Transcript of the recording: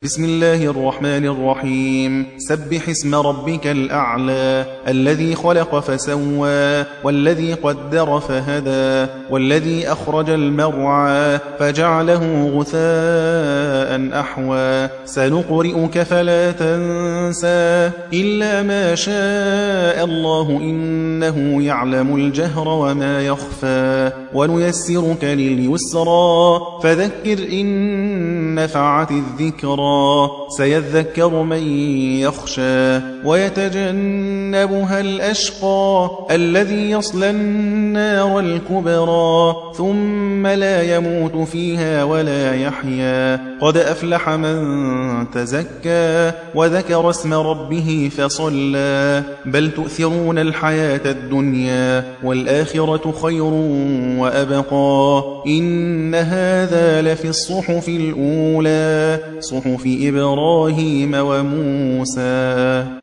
بسم الله الرحمن الرحيم. سبح اسم ربك الأعلى الذي خلق فسوى والذي قدر فهدى والذي أخرج المرعى فجعله غثاء أحوى سنقرئك فلا تنسى إلا ما شاء الله إنه يعلم الجهر وما يخفى ونيسرك لليسرى فذكر إن نفعت الذكرى سيذكر من يخشى ويتجنبها الأشقى الذي يصلى النار الكبرى ثم لا يموت فيها ولا يحيا قد أفلح من تزكى وذكر اسم ربه فصلى بل تؤثرون الحياة الدنيا والآخرة خير وأبقى إن هذا لفي الصحف الأولى صحف إبراهيم وموسى.